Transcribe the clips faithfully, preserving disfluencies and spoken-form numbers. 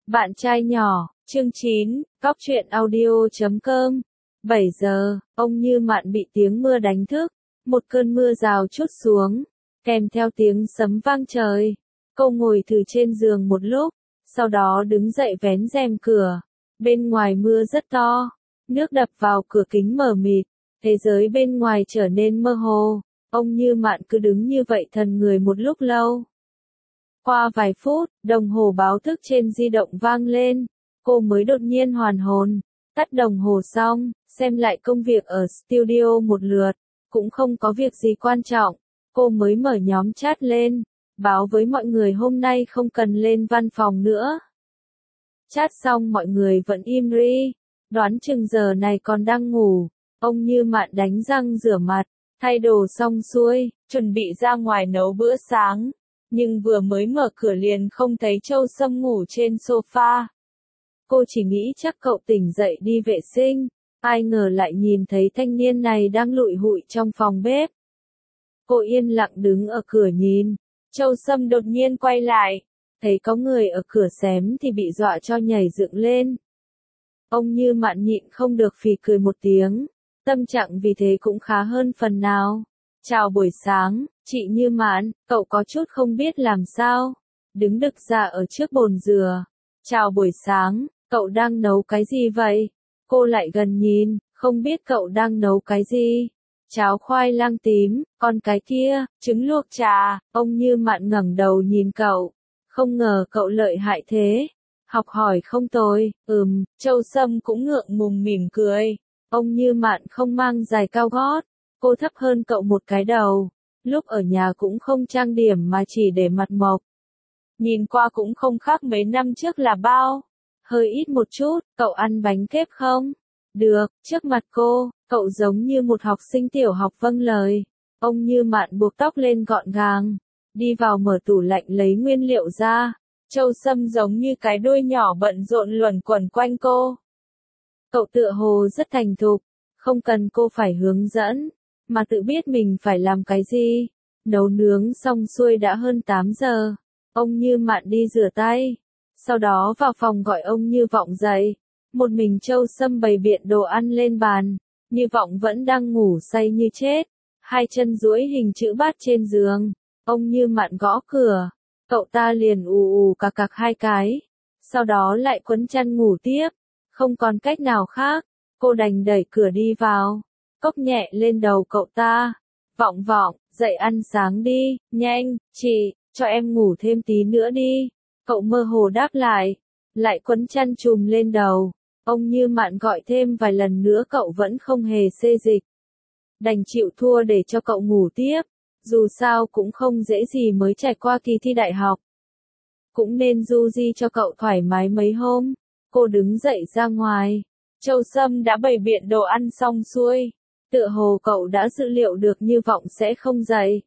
Bạn trai nhỏ, chương chín, cóc truyện audio chấm com. bảy giờ, ông Như Mạn bị tiếng mưa đánh thức. Một cơn mưa rào trút xuống, kèm theo tiếng sấm vang trời. Cô ngồi thử trên giường một lúc, sau đó đứng dậy vén rèm cửa. Bên ngoài mưa rất to, nước đập vào cửa kính mờ mịt, thế giới bên ngoài trở nên mơ hồ. Ông Như Mạn cứ đứng như vậy thần người một lúc lâu. Qua vài phút, đồng hồ báo thức trên di động vang lên, cô mới đột nhiên hoàn hồn, tắt đồng hồ xong, xem lại công việc ở studio một lượt, cũng không có việc gì quan trọng, cô mới mở nhóm chat lên, báo với mọi người hôm nay không cần lên văn phòng nữa. Chat xong mọi người vẫn im ri, đoán chừng giờ này còn đang ngủ. Ông Như Mạn đánh răng rửa mặt, thay đồ xong xuôi, chuẩn bị ra ngoài nấu bữa sáng. Nhưng vừa mới mở cửa liền không thấy Châu Sâm ngủ trên sofa. Cô chỉ nghĩ chắc cậu tỉnh dậy đi vệ sinh, ai ngờ lại nhìn thấy thanh niên này đang lụi hụi trong phòng bếp. Cô yên lặng đứng ở cửa nhìn, Châu Sâm đột nhiên quay lại, thấy có người ở cửa xém thì bị dọa cho nhảy dựng lên. Ông Như Mạn nhịn không được phì cười một tiếng, tâm trạng vì thế cũng khá hơn phần nào. Chào buổi sáng, chị Như Mạn, cậu có chút không biết làm sao. Đứng đực ra ở trước bồn dừa. Chào buổi sáng, cậu đang nấu cái gì vậy? Cô lại gần nhìn, không biết cậu đang nấu cái gì. Cháo khoai lang tím, còn cái kia, trứng luộc trà. Ông Như Mạn ngẩng đầu nhìn cậu. Không ngờ cậu lợi hại thế. Học hỏi không tồi, ừm, Châu Sâm cũng ngượng ngùng mỉm cười. Ông Như Mạn không mang giày cao gót. Cô thấp hơn cậu một cái đầu, lúc ở nhà cũng không trang điểm mà chỉ để mặt mộc. Nhìn qua cũng không khác mấy năm trước là bao, hơi ít một chút, cậu ăn bánh kép không? Được, trước mặt cô, cậu giống như một học sinh tiểu học vâng lời. Ông Như Mạn buộc tóc lên gọn gàng, đi vào mở tủ lạnh lấy nguyên liệu ra. Châu Sâm giống như cái đuôi nhỏ bận rộn luẩn quẩn quanh cô. Cậu tựa hồ rất thành thục, không cần cô phải hướng dẫn, mà tự biết mình phải làm cái gì. Nấu nướng xong xuôi đã hơn tám giờ. Ông Như Mạn đi rửa tay, sau đó vào phòng gọi ông Như Vọng dậy. Một mình Châu Sâm bày biện đồ ăn lên bàn, Như Vọng vẫn đang ngủ say như chết, hai chân duỗi hình chữ bát trên giường. Ông Như Mạn gõ cửa, cậu ta liền ù ù cà cặc hai cái, sau đó lại quấn chăn ngủ tiếp. Không còn cách nào khác, cô đành đẩy cửa đi vào, cốc nhẹ lên đầu cậu ta. Vọng Vọng, dậy ăn sáng đi, nhanh, chị, cho em ngủ thêm tí nữa đi. Cậu mơ hồ đáp lại, lại quấn chăn trùm lên đầu. Ông Như Mạn gọi thêm vài lần nữa cậu vẫn không hề xê dịch. Đành chịu thua để cho cậu ngủ tiếp, dù sao cũng không dễ gì mới trải qua kỳ thi đại học. Cũng nên du di cho cậu thoải mái mấy hôm. Cô đứng dậy ra ngoài, Châu Sâm đã bày biện đồ ăn xong xuôi. Tựa hồ cậu đã dự liệu được Như Vọng sẽ không dậy,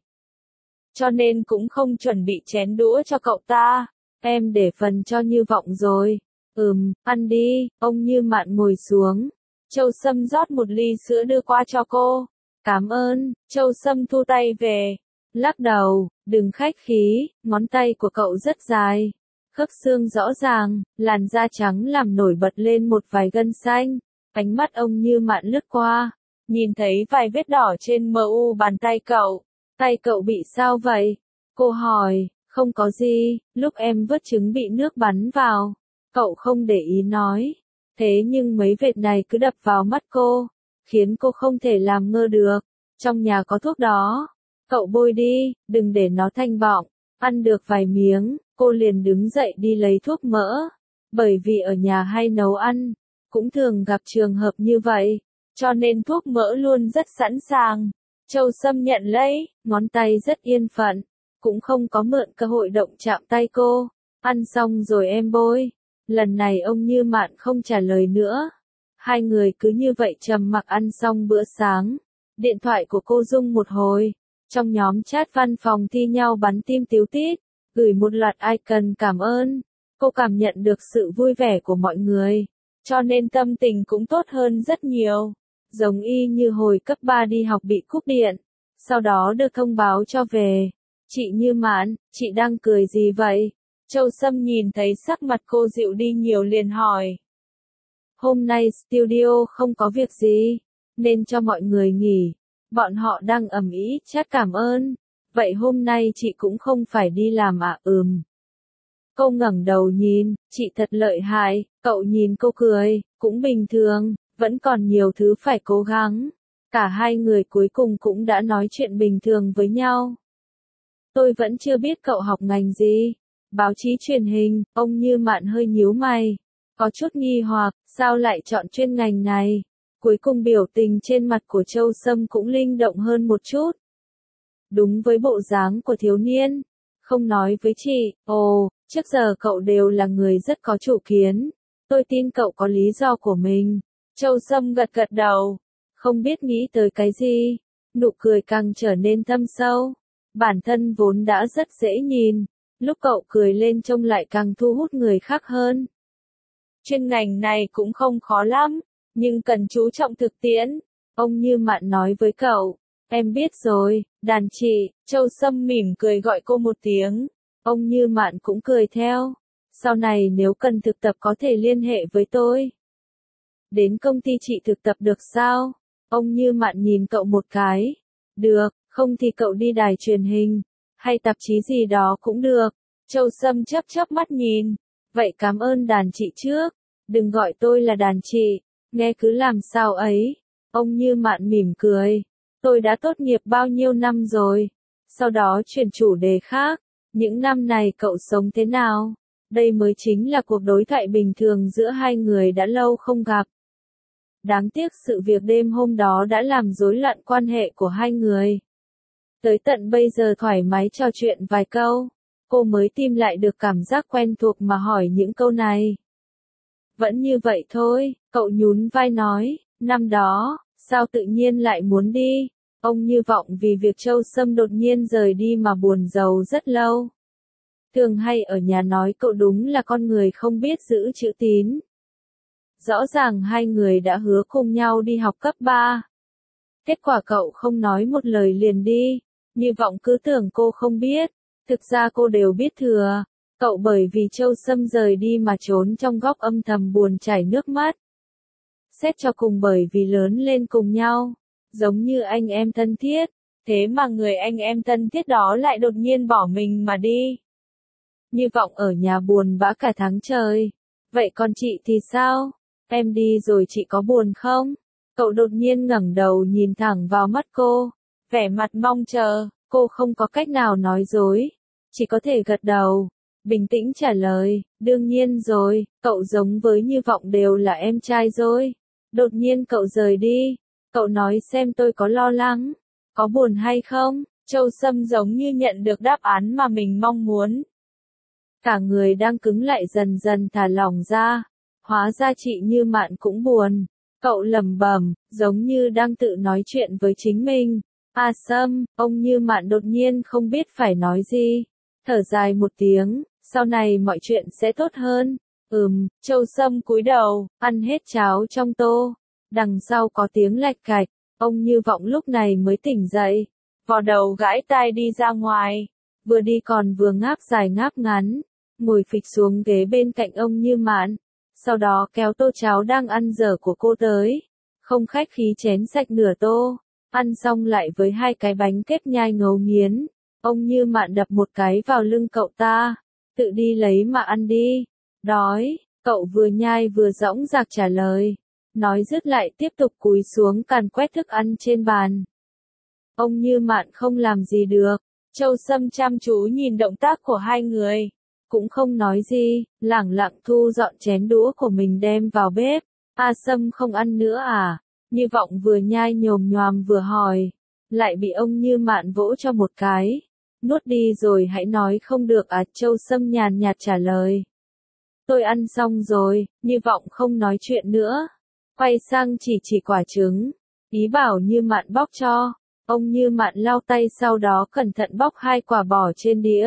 cho nên cũng không chuẩn bị chén đũa cho cậu ta. Em để phần cho Như Vọng rồi. Ừm, ăn đi. Ông Như Mạn ngồi xuống, Châu Sâm rót một ly sữa đưa qua cho cô. Cảm ơn. Châu Sâm thu tay về, lắc đầu, đừng khách khí, ngón tay của cậu rất dài, khớp xương rõ ràng, làn da trắng làm nổi bật lên một vài gân xanh. Ánh mắt ông Như Mạn lướt qua, nhìn thấy vài vết đỏ trên mờ u bàn tay cậu. Tay cậu bị sao vậy? Cô hỏi. Không có gì, lúc em vớt trứng bị nước bắn vào. Cậu không để ý nói. Thế nhưng mấy vệt này cứ đập vào mắt cô, khiến cô không thể làm ngơ được. Trong nhà có thuốc đó. Cậu bôi đi, đừng để nó thanh bọng. Ăn được vài miếng, cô liền đứng dậy đi lấy thuốc mỡ. Bởi vì ở nhà hay nấu ăn, cũng thường gặp trường hợp như vậy, cho nên thuốc mỡ luôn rất sẵn sàng. Châu Sâm nhận lấy, ngón tay rất yên phận, cũng không có mượn cơ hội động chạm tay cô. Ăn xong rồi em bôi. Lần này ông Như Mạn không trả lời nữa. Hai người cứ như vậy trầm mặc ăn xong bữa sáng. Điện thoại của cô rung một hồi. Trong nhóm chat văn phòng thi nhau bắn tim tíu tít, gửi một loạt icon cảm ơn. Cô cảm nhận được sự vui vẻ của mọi người, cho nên tâm tình cũng tốt hơn rất nhiều. Giống y như hồi cấp ba đi học bị cúp điện, sau đó được thông báo cho về. Chị Như Mạn, chị đang cười gì vậy? Châu Sâm nhìn thấy sắc mặt cô dịu đi nhiều liền hỏi. Hôm nay studio không có việc gì, nên cho mọi người nghỉ. Bọn họ đang ầm ĩ chat cảm ơn. Vậy hôm nay chị cũng không phải đi làm à? Ừm. Cô ngẩng đầu nhìn, chị thật lợi hại. Cậu nhìn cô cười, cũng bình thường, vẫn còn nhiều thứ phải cố gắng. Cả hai người cuối cùng cũng đã nói chuyện bình thường với nhau. Tôi vẫn chưa biết cậu học ngành gì. Báo chí truyền hình. Ông Như Mạn hơi nhíu mày, có chút nghi hoặc, sao lại chọn chuyên ngành này? Cuối cùng biểu tình trên mặt của Châu Sâm cũng linh động hơn một chút. Đúng với bộ dáng của thiếu niên. Không nói với chị, ồ, trước giờ cậu đều là người rất có chủ kiến. Tôi tin cậu có lý do của mình. Châu Sâm gật gật đầu. Không biết nghĩ tới cái gì. Nụ cười càng trở nên thâm sâu. Bản thân vốn đã rất dễ nhìn. Lúc cậu cười lên trông lại càng thu hút người khác hơn. Chuyên ngành này cũng không khó lắm, nhưng cần chú trọng thực tiễn. Ông Như Mạn nói với cậu. Em biết rồi, đàn chị. Châu Sâm mỉm cười gọi cô một tiếng. Ông Như Mạn cũng cười theo. Sau này nếu cần thực tập có thể liên hệ với tôi. Đến công ty chị thực tập được sao? Ông Như Mạn nhìn cậu một cái. Được, không thì cậu đi đài truyền hình, hay tạp chí gì đó cũng được. Châu Sâm chớp chớp mắt nhìn. Vậy cảm ơn đàn chị trước. Đừng gọi tôi là đàn chị. Nghe cứ làm sao ấy. Ông Như Mạn mỉm cười. Tôi đã tốt nghiệp bao nhiêu năm rồi. Sau đó chuyển chủ đề khác. Những năm này cậu sống thế nào? Đây mới chính là cuộc đối thoại bình thường giữa hai người đã lâu không gặp. Đáng tiếc sự việc đêm hôm đó đã làm rối loạn quan hệ của hai người. Tới tận bây giờ thoải mái trò chuyện vài câu, cô mới tìm lại được cảm giác quen thuộc mà hỏi những câu này. Vẫn như vậy thôi, cậu nhún vai nói, năm đó, sao tự nhiên lại muốn đi? Ông Như Vọng vì việc Châu Sâm đột nhiên rời đi mà buồn rầu rất lâu. Thường hay ở nhà nói cậu đúng là con người không biết giữ chữ tín. Rõ ràng hai người đã hứa cùng nhau đi học cấp ba. Kết quả cậu không nói một lời liền đi. Như Vọng cứ tưởng cô không biết. Thực ra cô đều biết thừa. Cậu bởi vì Châu Sâm rời đi mà trốn trong góc âm thầm buồn chảy nước mắt. Xét cho cùng bởi vì lớn lên cùng nhau. Giống như anh em thân thiết. Thế mà người anh em thân thiết đó lại đột nhiên bỏ mình mà đi. Như Vọng ở nhà buồn bã cả tháng trời. Vậy còn chị thì sao? Em đi rồi chị có buồn không? Cậu đột nhiên ngẩng đầu nhìn thẳng vào mắt cô. Vẻ mặt mong chờ, cô không có cách nào nói dối. Chỉ có thể gật đầu. Bình tĩnh trả lời, đương nhiên rồi, cậu giống với Như Vọng đều là em trai rồi. Đột nhiên cậu rời đi. Cậu nói xem tôi có lo lắng, có buồn hay không? Châu Sâm giống như nhận được đáp án mà mình mong muốn. Cả người đang cứng lại dần dần thả lỏng ra. Hóa ra chị Như Mạn cũng buồn. Cậu lẩm bẩm, giống như đang tự nói chuyện với chính mình. À Sâm, ông Như Mạn đột nhiên không biết phải nói gì. Thở dài một tiếng, sau này mọi chuyện sẽ tốt hơn. Ừm, Châu Sâm cúi đầu, ăn hết cháo trong tô. Đằng sau có tiếng lạch cạch, ông Như Vọng lúc này mới tỉnh dậy. Vò đầu gãi tai đi ra ngoài. Vừa đi còn vừa ngáp dài ngáp ngắn. Ngồi phịch xuống ghế bên cạnh ông Như Mạn. Sau đó kéo tô cháo đang ăn dở của cô tới. Không khách khí chén sạch nửa tô. Ăn xong lại với hai cái bánh kép nhai ngấu nghiến. Ông Như Mạn đập một cái vào lưng cậu ta. Tự đi lấy mà ăn đi. Đói, cậu vừa nhai vừa dõng dạc trả lời. Nói dứt lại tiếp tục cúi xuống càn quét thức ăn trên bàn. Ông Như Mạn không làm gì được. Châu Sâm chăm chú nhìn động tác của hai người. Cũng không nói gì, lẳng lặng thu dọn chén đũa của mình đem vào bếp. A Sâm không ăn nữa à? Như Vọng vừa nhai nhồm nhoàm vừa hỏi. Lại bị ông Như Mạn vỗ cho một cái. Nuốt đi rồi hãy nói không được à? Châu Sâm nhàn nhạt trả lời. Tôi ăn xong rồi. Như Vọng không nói chuyện nữa. Quay sang chỉ chỉ quả trứng. Ý bảo Như Mạn bóc cho. Ông Như Mạn lau tay sau đó cẩn thận bóc hai quả bỏ trên đĩa.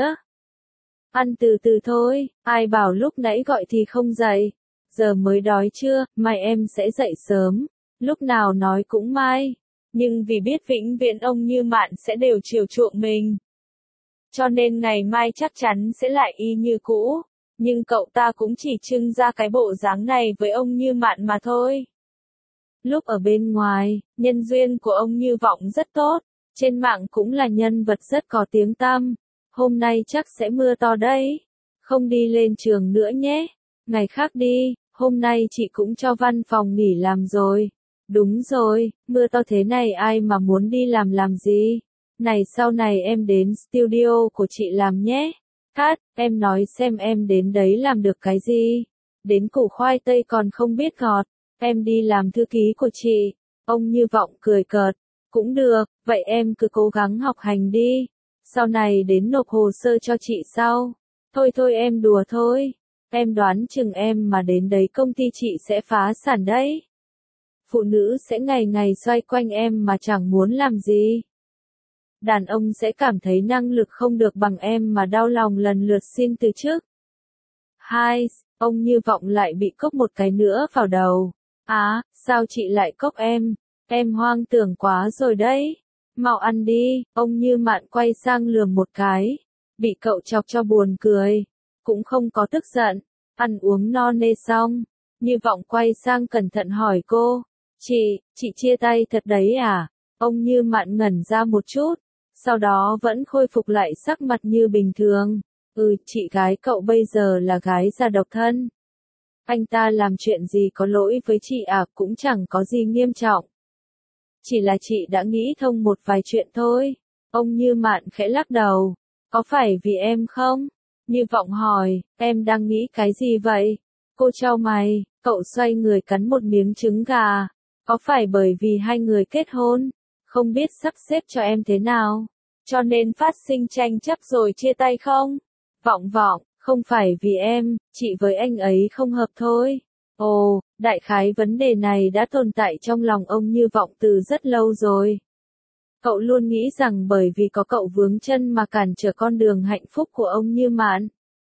Ăn từ từ thôi, ai bảo lúc nãy gọi thì không dậy. Giờ mới đói chưa, mai em sẽ dậy sớm. Lúc nào nói cũng mai. Nhưng vì biết vĩnh viễn ông Như Mạn sẽ đều chiều chuộng mình. cho nên ngày mai chắc chắn sẽ lại y như cũ. Nhưng cậu ta cũng chỉ trưng ra cái bộ dáng này với ông Như Mạn mà thôi. Lúc ở bên ngoài, nhân duyên của ông Như Vọng rất tốt, trên mạng cũng là nhân vật rất có tiếng tăm. Hôm nay chắc sẽ mưa to đấy. Không đi lên trường nữa nhé. Ngày khác đi, hôm nay chị cũng cho văn phòng nghỉ làm rồi. Đúng rồi, mưa to thế này ai mà muốn đi làm làm gì. Này sau này em đến studio của chị làm nhé. Hát, em nói xem em đến đấy làm được cái gì. Đến củ khoai tây còn không biết gọt. Em đi làm thư ký của chị. Ông Như Vọng cười cợt. Cũng được, vậy em cứ cố gắng học hành đi. Sau này đến nộp hồ sơ cho chị sau. Thôi thôi em đùa thôi. Em đoán chừng em mà đến đấy công ty chị sẽ phá sản đấy. Phụ nữ sẽ ngày ngày xoay quanh em mà chẳng muốn làm gì. Đàn ông sẽ cảm thấy năng lực không được bằng em mà đau lòng lần lượt xin từ chức. Hai, ông Như Vọng lại bị cốc một cái nữa vào đầu. Á, à, sao chị lại cốc em? Em hoang tưởng quá rồi đấy. Mau ăn đi, ông Như Mạn quay sang lườm một cái. Bị cậu chọc cho buồn cười. Cũng không có tức giận. Ăn uống no nê xong. Như Vọng quay sang cẩn thận hỏi cô. Chị, chị chia tay thật đấy à? Ông Như Mạn ngẩn ra một chút. Sau đó vẫn khôi phục lại sắc mặt như bình thường. Ừ, chị gái cậu bây giờ là gái già độc thân. Anh ta làm chuyện gì có lỗi với chị à, cũng chẳng có gì nghiêm trọng. Chỉ là chị đã nghĩ thông một vài chuyện thôi. Ông Như Mạn khẽ lắc đầu. Có phải vì em không? Như Vọng hỏi, em đang nghĩ cái gì vậy? Cô chau mày, cậu xoay người cắn một miếng trứng gà. Có phải bởi vì hai người kết hôn, không biết sắp xếp cho em thế nào, cho nên phát sinh tranh chấp rồi chia tay không? Vọng Vọng, không phải vì em, chị với anh ấy không hợp thôi. Ồ, đại khái vấn đề này đã tồn tại trong lòng ông Như Vọng từ rất lâu rồi. Cậu luôn nghĩ rằng bởi vì có cậu vướng chân mà cản trở con đường hạnh phúc của ông Như Mạn.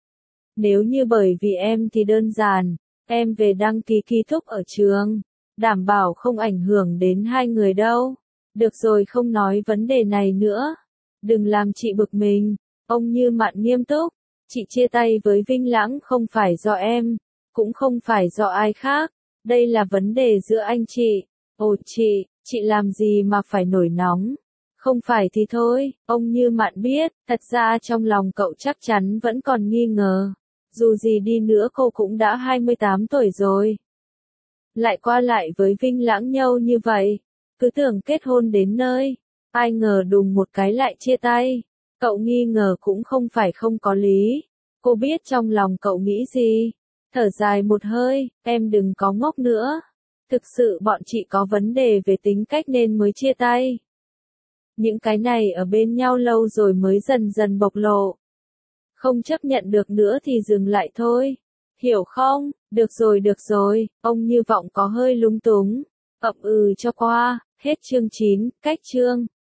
Nếu như bởi vì em thì đơn giản, em về đăng ký ký túc ở trường, đảm bảo không ảnh hưởng đến hai người đâu. Được rồi, không nói vấn đề này nữa. Đừng làm chị bực mình. Ông Như Mạn nghiêm túc. Chị chia tay với Vinh Lãng không phải do em, cũng không phải do ai khác. Đây là vấn đề giữa anh chị. Ồ chị, chị làm gì mà phải nổi nóng? Không phải thì thôi, ông Như Mạn biết, thật ra trong lòng cậu chắc chắn vẫn còn nghi ngờ. Dù gì đi nữa cô cũng đã hai mươi tám tuổi rồi. Lại qua lại với Vinh Lãng nhau như vậy, cứ tưởng kết hôn đến nơi, ai ngờ đùng một cái lại chia tay. Cậu nghi ngờ cũng không phải không có lý. Cô biết trong lòng cậu nghĩ gì. Thở dài một hơi, em đừng có ngốc nữa. Thực sự bọn chị có vấn đề về tính cách nên mới chia tay. Những cái này ở bên nhau lâu rồi mới dần dần bộc lộ. Không chấp nhận được nữa thì dừng lại thôi. Hiểu không? Được rồi được rồi, ông Như Vọng có hơi lúng túng. Ậm ừ cho qua, hết chương chín, cách chương.